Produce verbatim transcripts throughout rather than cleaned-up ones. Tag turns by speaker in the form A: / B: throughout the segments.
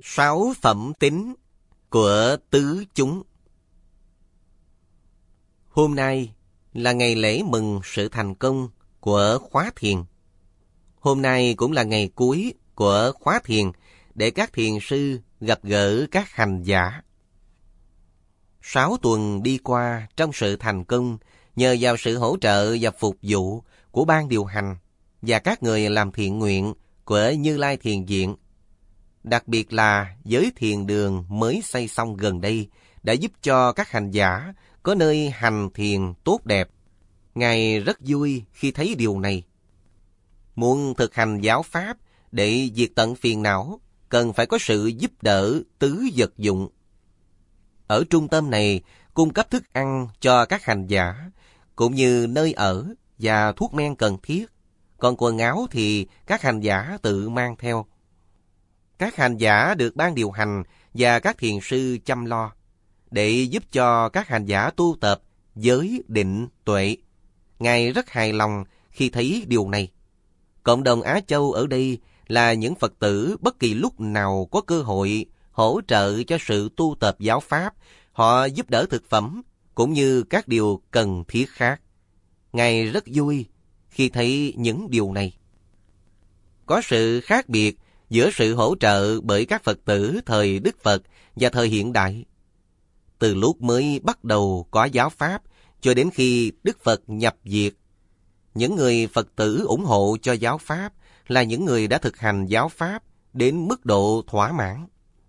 A: Sáu phẩm tính của tứ chúng. Hôm nay là ngày lễ mừng sự thành công của khóa thiền. Hôm nay cũng là ngày cuối của khóa thiền để các thiền sư gặp gỡ các hành giả. Sáu tuần đi qua trong sự thành công nhờ vào sự hỗ trợ và phục vụ của ban điều hành và các người làm thiện nguyện của Như Lai Thiền Viện. Đặc biệt là giới thiền đường mới xây xong gần đây đã giúp cho các hành giả có nơi hành thiền tốt đẹp. Ngài rất vui khi thấy điều này. Muốn thực hành giáo pháp để diệt tận phiền não, cần phải có sự giúp đỡ tứ vật dụng. Ở trung tâm này cung cấp thức ăn cho các hành giả, cũng như nơi ở và thuốc men cần thiết. Còn quần áo thì các hành giả tự mang theo. Các hành giả được ban điều hành và các thiền sư chăm lo để giúp cho các hành giả tu tập giới định tuệ. Ngài rất hài lòng khi thấy điều này. Cộng đồng Á Châu ở đây là những Phật tử bất kỳ lúc nào có cơ hội hỗ trợ cho sự tu tập giáo pháp. Họ giúp đỡ thực phẩm cũng như các điều cần thiết khác. Ngài rất vui khi thấy những điều này. Có sự khác biệt giữa sự hỗ trợ bởi các Phật tử thời Đức Phật và thời hiện đại. Từ lúc mới bắt đầu có giáo pháp cho đến khi Đức Phật nhập diệt, những người Phật tử ủng hộ cho giáo pháp là những người đã thực hành giáo pháp đến mức độ thỏa mãn.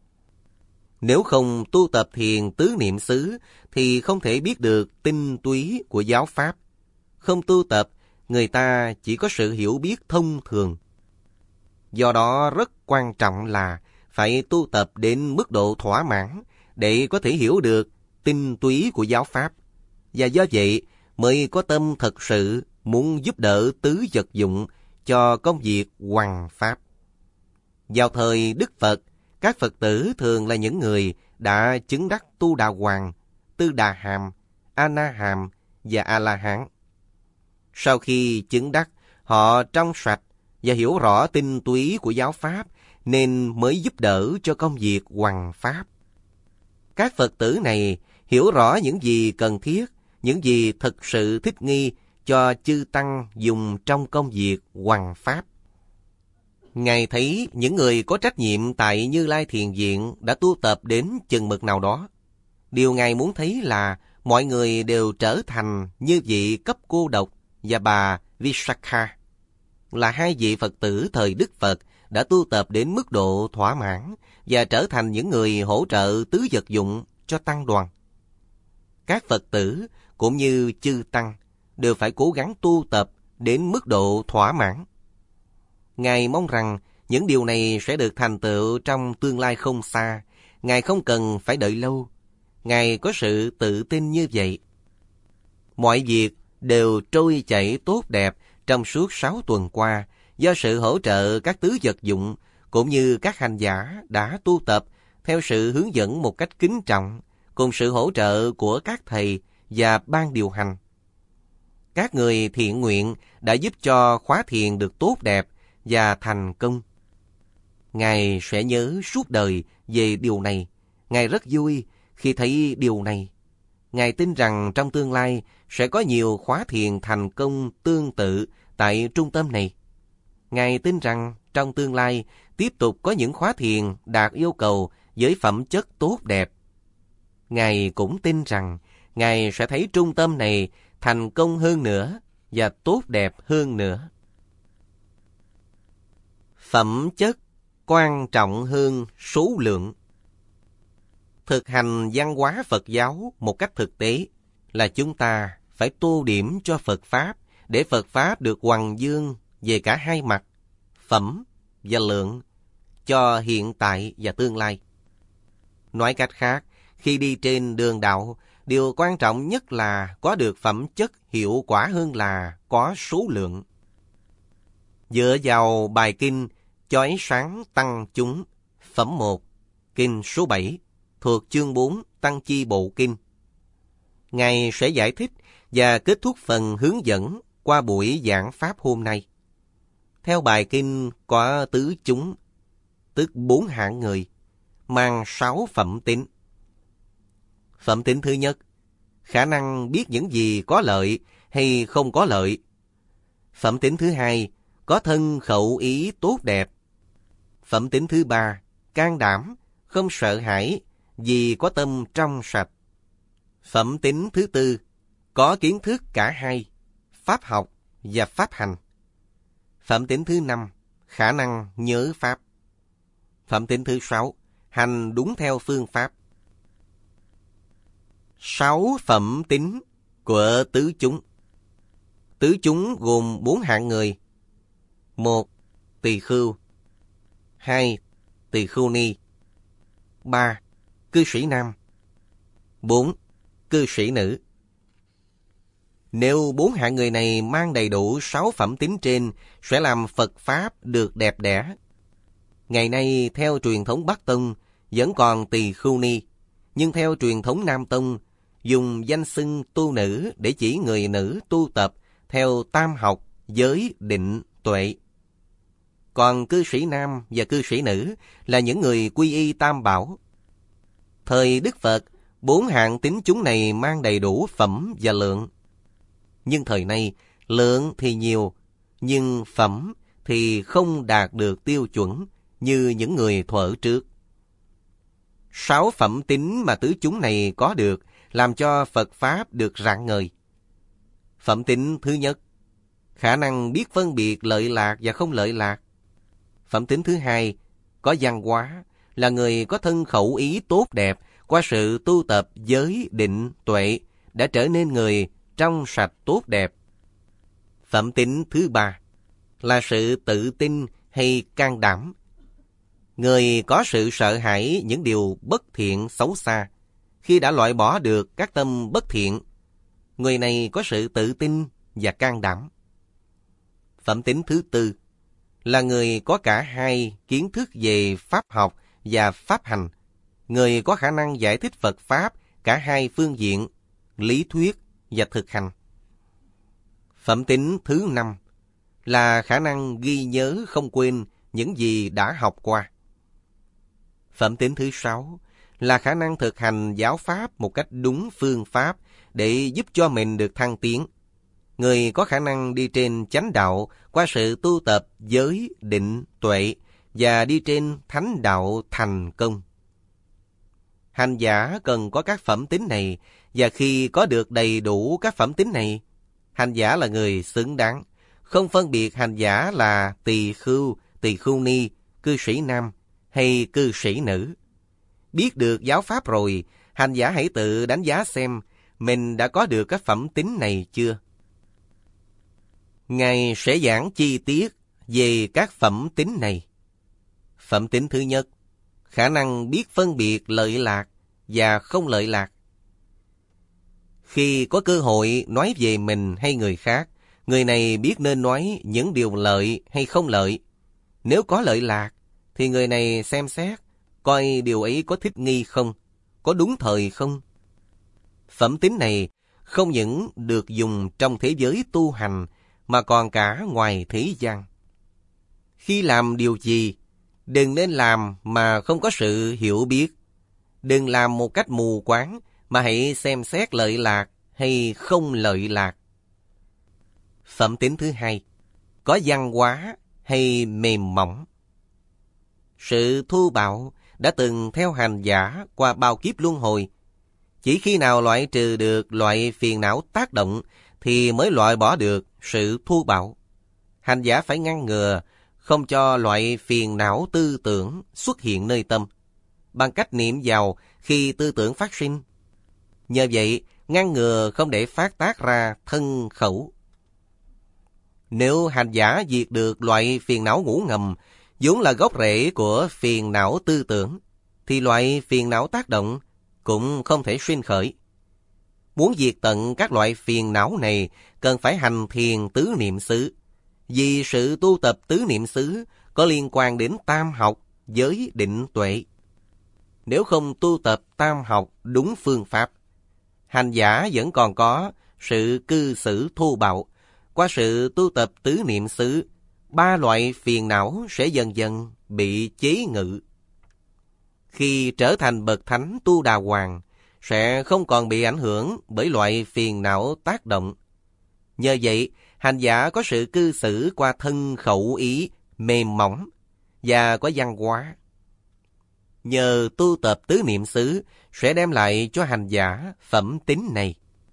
A: Nếu không tu tập thiền tứ niệm xứ thì không thể biết được tinh túy của giáo pháp. Không tu tập, người ta chỉ có sự hiểu biết thông thường. Do đó rất quan trọng là phải tu tập đến mức độ thỏa mãn để có thể hiểu được tinh túy của giáo pháp. Và do vậy mới có tâm thật sự muốn giúp đỡ tứ vật dụng cho công việc hoằng pháp. Vào thời Đức Phật, các Phật tử thường là những người đã chứng đắc Tu Đà Hoàng, Tư Đà Hàm, A Na Hàm và A La Hán. Sau khi chứng đắc, họ trong sạch và hiểu rõ tinh túy của giáo pháp nên mới giúp đỡ cho công việc hoằng pháp. Các Phật tử này hiểu rõ những gì cần thiết, những gì thực sự thích nghi cho chư tăng dùng trong công việc hoằng pháp. Ngài thấy những người có trách nhiệm tại Như Lai Thiền Viện đã tu tập đến chừng mực nào đó. Điều Ngài muốn thấy là mọi người đều trở thành như vị cấp cô độc và bà Visakha, là hai vị Phật tử thời Đức Phật đã tu tập đến mức độ thỏa mãn và trở thành những người hỗ trợ tứ vật dụng cho tăng đoàn. Các Phật tử cũng như chư tăng đều phải cố gắng tu tập đến mức độ thỏa mãn. Ngài mong rằng những điều này sẽ được thành tựu trong tương lai không xa. Ngài không cần phải đợi lâu. Ngài có sự tự tin như vậy. Mọi việc đều trôi chảy tốt đẹp trong suốt sáu tuần qua do sự hỗ trợ các tứ vật dụng cũng như các hành giả đã tu tập theo sự hướng dẫn một cách kính trọng cùng sự hỗ trợ của các thầy và ban điều hành. Các người thiện nguyện đã giúp cho khóa thiền được tốt đẹp và thành công. Ngài sẽ nhớ suốt đời về điều này. Ngài rất vui khi thấy điều này. Ngài tin rằng trong tương lai sẽ có nhiều khóa thiền thành công tương tự tại trung tâm này. Ngài tin rằng trong tương lai tiếp tục có những khóa thiền đạt yêu cầu với phẩm chất tốt đẹp. Ngài cũng tin rằng Ngài sẽ thấy trung tâm này thành công hơn nữa và tốt đẹp hơn nữa. Phẩm chất quan trọng hơn số lượng. Thực hành văn hóa Phật giáo một cách thực tế là chúng ta phải tô điểm cho Phật Pháp để Phật Pháp được hoằng dương về cả hai mặt, phẩm và lượng, cho hiện tại và tương lai. Nói cách khác, khi đi trên đường đạo, điều quan trọng nhất là có được phẩm chất hiệu quả hơn là có số lượng. Dựa vào bài kinh Chói Sáng Tăng Chúng, phẩm một, kinh số bảy, thuộc chương bốn Tăng Chi Bộ Kinh. Ngài sẽ giải thích và kết thúc phần hướng dẫn qua buổi giảng pháp hôm nay. Theo bài kinh có tứ chúng, tức bốn hạng người. mang sáu phẩm tính. Phẩm tính thứ nhất, khả năng biết những gì có lợi hay không có lợi. Phẩm tính thứ hai, có thân khẩu ý tốt đẹp. Phẩm tính thứ ba, can đảm, không sợ hãi vì có tâm trong sạch. Phẩm tính thứ tư, có kiến thức cả hai, pháp học và pháp hành. Phẩm tính thứ năm, khả năng nhớ pháp. Phẩm tính thứ sáu, hành đúng theo phương pháp. Sáu phẩm tính của tứ chúng. Tứ chúng gồm bốn hạng người. Một, tỳ khưu. Hai, tỳ khưu ni. Ba, cư sĩ nam. Bốn, cư sĩ nữ. Nếu bốn hạng người này mang đầy đủ sáu phẩm tính trên, sẽ làm Phật Pháp được đẹp đẽ. Ngày nay, theo truyền thống Bắc Tông, vẫn còn tỳ khưu ni, nhưng theo truyền thống Nam Tông, dùng danh xưng tu nữ để chỉ người nữ tu tập theo tam học, giới, định, tuệ. Còn cư sĩ nam và cư sĩ nữ là những người quy y tam bảo. Thời Đức Phật, bốn hạng tính chúng này mang đầy đủ phẩm và lượng. Nhưng thời nay, lượng thì nhiều, nhưng phẩm thì không đạt được tiêu chuẩn như những người thuở trước. Sáu phẩm tính mà tứ chúng này có được làm cho Phật Pháp được rạng ngời. Phẩm tính thứ nhất, khả năng biết phân biệt lợi lạc và không lợi lạc. Phẩm tính thứ hai, có văn hóa, là người có thân khẩu ý tốt đẹp, qua sự tu tập giới, định, tuệ, đã trở nên người trong sạch tốt đẹp. Phẩm tính thứ ba, là sự tự tin hay can đảm. Người có sự sợ hãi những điều bất thiện xấu xa. Khi đã loại bỏ được các tâm bất thiện, người này có sự tự tin và can đảm. Phẩm tính thứ tư, là người có cả hai kiến thức về pháp học và pháp hành. Người có khả năng giải thích Phật Pháp cả hai phương diện, lý thuyết và thực hành. Phẩm tính thứ năm, là khả năng ghi nhớ không quên những gì đã học qua. Phẩm tính thứ sáu, là khả năng thực hành giáo pháp một cách đúng phương pháp để giúp cho mình được thăng tiến. Người có khả năng đi trên chánh đạo qua sự tu tập giới, định, tuệ và đi trên thánh đạo thành công. Hành giả cần có các phẩm tính này, và khi có được đầy đủ các phẩm tính này, hành giả là người xứng đáng, không phân biệt hành giả là tỳ khưu, tỳ khưu ni, cư sĩ nam hay cư sĩ nữ. Biết được giáo pháp rồi, hành giả hãy tự đánh giá xem mình đã có được các phẩm tính này chưa. Ngài sẽ giảng chi tiết về các phẩm tính này. Phẩm tính thứ nhất, khả năng biết phân biệt lợi lạc và không lợi lạc. Khi có cơ hội nói về mình hay người khác, người này biết nên nói những điều lợi hay không lợi. Nếu có lợi lạc, thì người này xem xét, coi điều ấy có thích nghi không, có đúng thời không. Phẩm tính này không những được dùng trong thế giới tu hành, mà còn cả ngoài thế gian. Khi làm điều gì, đừng nên làm mà không có sự hiểu biết. Đừng làm một cách mù quáng, mà hãy xem xét lợi lạc hay không lợi lạc. Phẩm tính thứ hai, có văn hóa hay mềm mỏng. Sự thô bạo đã từng theo hành giả qua bao kiếp luân hồi. Chỉ khi nào loại trừ được loại phiền não tác động thì mới loại bỏ được sự thô bạo. Hành giả phải ngăn ngừa không cho loại phiền não tư tưởng xuất hiện nơi tâm, bằng cách niệm vào khi tư tưởng phát sinh. Nhờ vậy, ngăn ngừa không để phát tác ra thân khẩu. Nếu hành giả diệt được loại phiền não ngủ ngầm, vốn là gốc rễ của phiền não tư tưởng, thì loại phiền não tác động cũng không thể sinh khởi. Muốn diệt tận các loại phiền não này, cần phải hành thiền tứ niệm xứ. Vì sự tu tập tứ niệm xứ có liên quan đến tam học, giới, định, tuệ. Nếu không tu tập tam học đúng phương pháp, hành giả vẫn còn có sự cư xử thô bạo. Qua sự tu tập tứ niệm xứ, ba loại phiền não sẽ dần dần bị chế ngự. khi trở thành bậc thánh Tu Đà Hoàng, sẽ không còn bị ảnh hưởng bởi loại phiền não tác động. Nhờ vậy, hành giả có sự cư xử qua thân khẩu ý mềm mỏng và có văn hóa. Nhờ tu tập tứ niệm xứ sẽ đem lại cho hành giả phẩm tính này.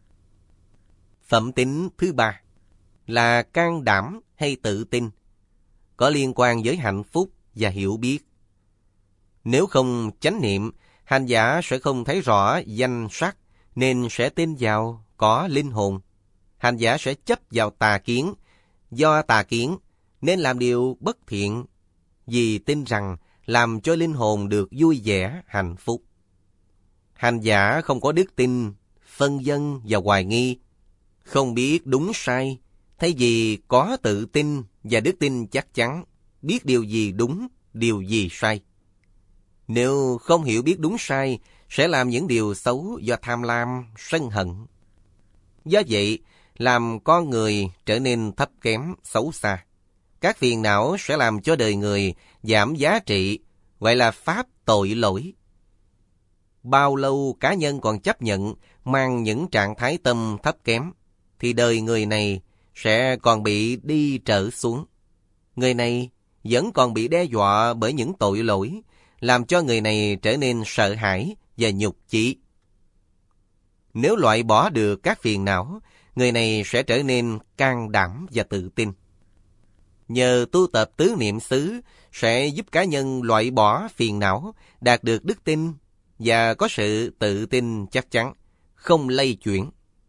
A: Phẩm tính thứ ba là can đảm hay tự tin, có liên quan với hạnh phúc và hiểu biết. Nếu không chánh niệm, hành giả sẽ không thấy rõ danh sắc, nên sẽ tin vào có linh hồn. Hành giả sẽ chấp vào tà kiến, do tà kiến nên làm điều bất thiện, vì tin rằng làm cho linh hồn được vui vẻ, hạnh phúc. Hành giả không có đức tin, phân vân và hoài nghi, không biết đúng sai, thay vì có tự tin và đức tin chắc chắn, biết điều gì đúng, điều gì sai. Nếu không hiểu biết đúng sai, sẽ làm những điều xấu do tham lam, sân hận. Do vậy, làm con người trở nên thấp kém, xấu xa. Các phiền não sẽ làm cho đời người giảm giá trị, gọi là pháp tội lỗi. Bao lâu cá nhân còn chấp nhận mang những trạng thái tâm thấp kém, thì đời người này sẽ còn bị đi trở xuống. Người này vẫn còn bị đe dọa bởi những tội lỗi, làm cho người này trở nên sợ hãi và nhục chí. Nếu loại bỏ được các phiền não, người này sẽ trở nên can đảm và tự tin. Nhờ tu tập tứ niệm xứ sẽ giúp cá nhân loại bỏ phiền não, đạt được đức tin và có sự tự tin chắc chắn, không lay chuyển.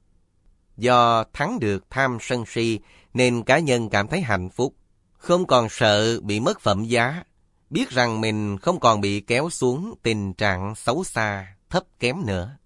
A: Do thắng được tham sân si nên cá nhân cảm thấy hạnh phúc, không còn sợ bị mất phẩm giá, biết rằng mình không còn bị kéo xuống tình trạng xấu xa, thấp kém nữa.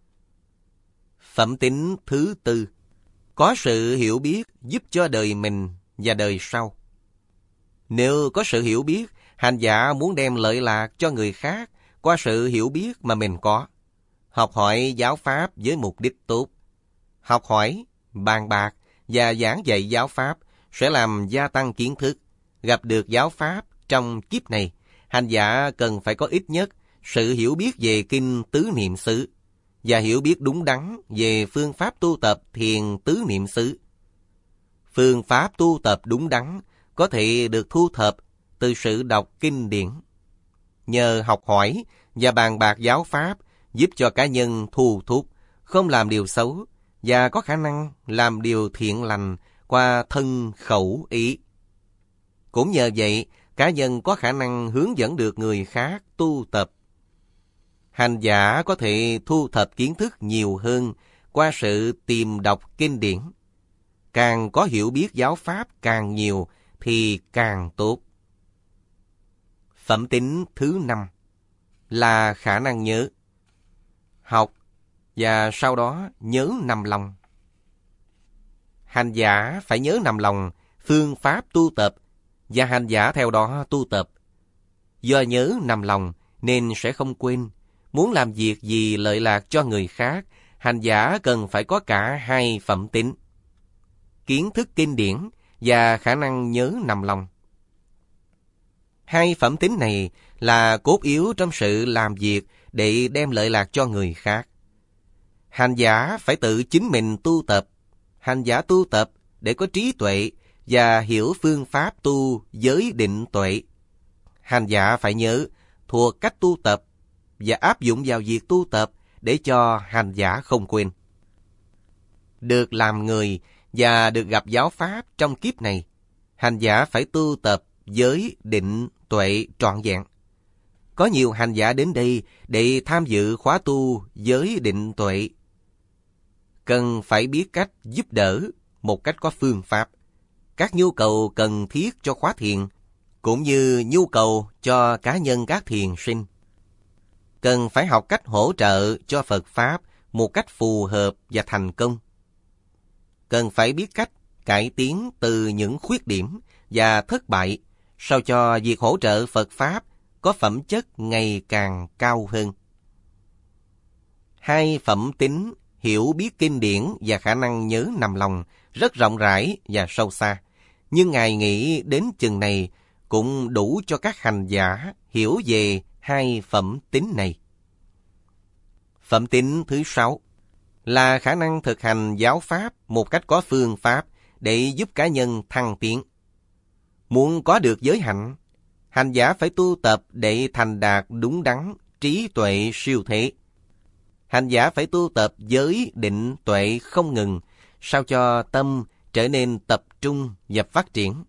A: Phẩm tính thứ tư, có sự hiểu biết giúp cho đời mình và đời sau. Nếu có sự hiểu biết, hành giả muốn đem lợi lạc cho người khác qua sự hiểu biết mà mình có. Học hỏi giáo pháp với mục đích tốt. Học hỏi, bàn bạc và giảng dạy giáo pháp sẽ làm gia tăng kiến thức. Gặp được giáo pháp trong kiếp này, hành giả cần phải có ít nhất sự hiểu biết về kinh tứ niệm xứ và hiểu biết đúng đắn về phương pháp tu tập thiền tứ niệm xứ. Phương pháp tu tập đúng đắn có thể được thu thập từ sự đọc kinh điển. Nhờ học hỏi và bàn bạc giáo pháp giúp cho cá nhân thu thúc, không làm điều xấu và có khả năng làm điều thiện lành qua thân khẩu ý. Cũng nhờ vậy, cá nhân có khả năng hướng dẫn được người khác tu tập. Hành giả có thể thu thập kiến thức nhiều hơn qua sự tìm đọc kinh điển. Càng có hiểu biết giáo pháp càng nhiều thì càng tốt. Phẩm tính thứ năm là khả năng nhớ. Học và sau đó nhớ nằm lòng. Hành giả phải nhớ nằm lòng phương pháp tu tập và hành giả theo đó tu tập. Do nhớ nằm lòng nên sẽ không quên. Muốn làm việc gì lợi lạc cho người khác, hành giả cần phải có cả hai phẩm tính: kiến thức kinh điển và khả năng nhớ nằm lòng. Hai phẩm tính này là cốt yếu trong sự làm việc để đem lợi lạc cho người khác. Hành giả phải tự chính mình tu tập. Hành giả tu tập để có trí tuệ và hiểu phương pháp tu giới định tuệ. Hành giả phải nhớ, thuộc cách tu tập và áp dụng vào việc tu tập để cho hành giả không quên. Được làm người và được gặp giáo pháp trong kiếp này, hành giả phải tu tập giới định tuệ trọn vẹn. Có nhiều hành giả đến đây để tham dự khóa tu giới định tuệ. Cần phải biết cách giúp đỡ một cách có phương pháp. Các nhu cầu cần thiết cho khóa thiền, cũng như nhu cầu cho cá nhân các thiền sinh. Cần phải học cách hỗ trợ cho Phật Pháp một cách phù hợp và thành công. Cần phải biết cách cải tiến từ những khuyết điểm và thất bại, sao cho việc hỗ trợ Phật Pháp có phẩm chất ngày càng cao hơn. Hai phẩm tính hiểu biết kinh điển và khả năng nhớ nằm lòng rất rộng rãi và sâu xa. Nhưng Ngài nghĩ đến chừng này cũng đủ cho các hành giả hiểu về hai phẩm tính này. Phẩm tính thứ sáu là khả năng thực hành giáo pháp một cách có phương pháp để giúp cá nhân thăng tiến. Muốn có được giới hạnh, hành giả phải tu tập để thành đạt đúng đắn, trí tuệ siêu thế. Hành giả phải tu tập giới định tuệ không ngừng, sao cho tâm trở nên tập trung và phát triển.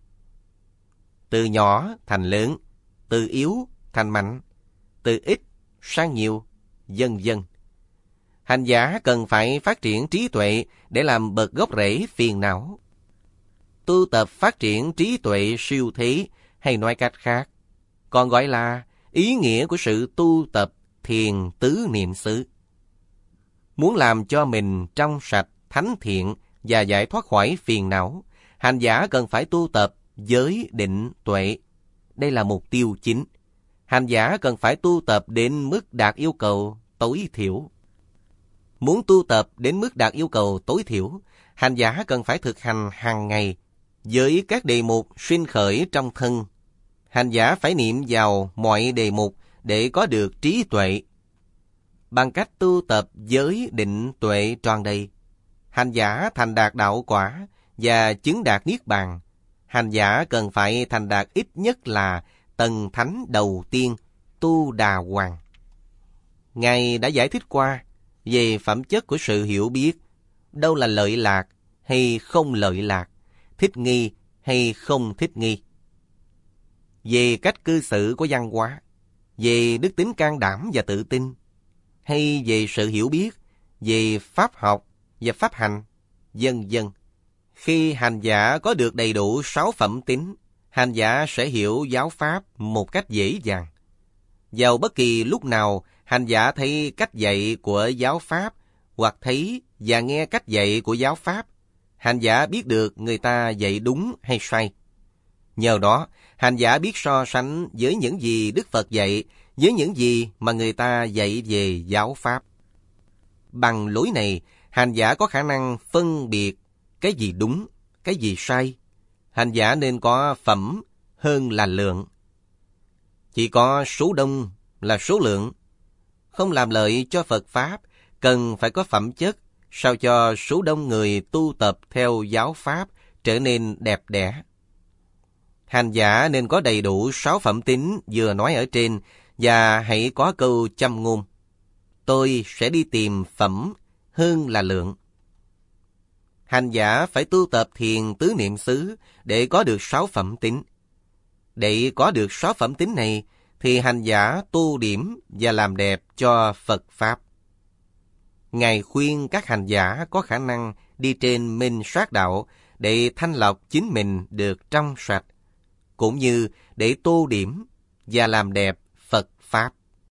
A: Từ nhỏ thành lớn, từ yếu thành mạnh, từ ít sang nhiều, vân vân. Hành giả cần phải phát triển trí tuệ để làm bật gốc rễ phiền não. Tu tập phát triển trí tuệ siêu thế, hay nói cách khác, còn gọi là ý nghĩa của sự tu tập thiền tứ niệm xứ. Muốn làm cho mình trong sạch, thánh thiện và giải thoát khỏi phiền não, hành giả cần phải tu tập giới định tuệ. Đây là mục tiêu chính. Hành giả cần phải tu tập đến mức đạt yêu cầu tối thiểu. Muốn tu tập đến mức đạt yêu cầu tối thiểu, hành giả cần phải thực hành hàng ngày với các đề mục sinh khởi trong thân. Hành giả phải niệm vào mọi đề mục để có được trí tuệ. Bằng cách tu tập giới định tuệ tròn đầy, hành giả thành đạt đạo quả và chứng đạt niết bàn. Hành giả cần phải thành đạt ít nhất là tầng thánh đầu tiên, tu đà hoàng. Ngài đã giải thích qua về phẩm chất của sự hiểu biết, đâu là lợi lạc hay không lợi lạc, thích nghi hay không thích nghi. Về cách cư xử của văn hóa, về đức tính can đảm và tự tin, hay về sự hiểu biết, về pháp học và pháp hành, vân vân. Khi hành giả có được đầy đủ sáu phẩm tính, hành giả sẽ hiểu giáo pháp một cách dễ dàng. Vào bất kỳ lúc nào, hành giả thấy cách dạy của giáo pháp hoặc thấy và nghe cách dạy của giáo pháp, hành giả biết được người ta dạy đúng hay sai. Nhờ đó, hành giả biết so sánh với những gì Đức Phật dạy với những gì mà người ta dạy về giáo pháp. Bằng lối này, hành giả có khả năng phân biệt cái gì đúng, cái gì sai. Hành giả nên có phẩm hơn là lượng. Chỉ có số đông là số lượng. Không làm lợi cho Phật Pháp, cần phải có phẩm chất, sao cho số đông người tu tập theo giáo Pháp trở nên đẹp đẽ. Hành giả nên có đầy đủ sáu phẩm tính vừa nói ở trên, và hãy có câu châm ngôn: tôi sẽ đi tìm phẩm hơn là lượng. Hành giả phải tu tập thiền tứ niệm xứ để có được sáu phẩm tính. Để có được sáu phẩm tính này, thì hành giả tu điểm và làm đẹp cho Phật Pháp. Ngài khuyên các hành giả có khả năng đi trên minh sát đạo để thanh lọc chính mình được trong sạch, cũng như để tô điểm và làm đẹp Phật Pháp.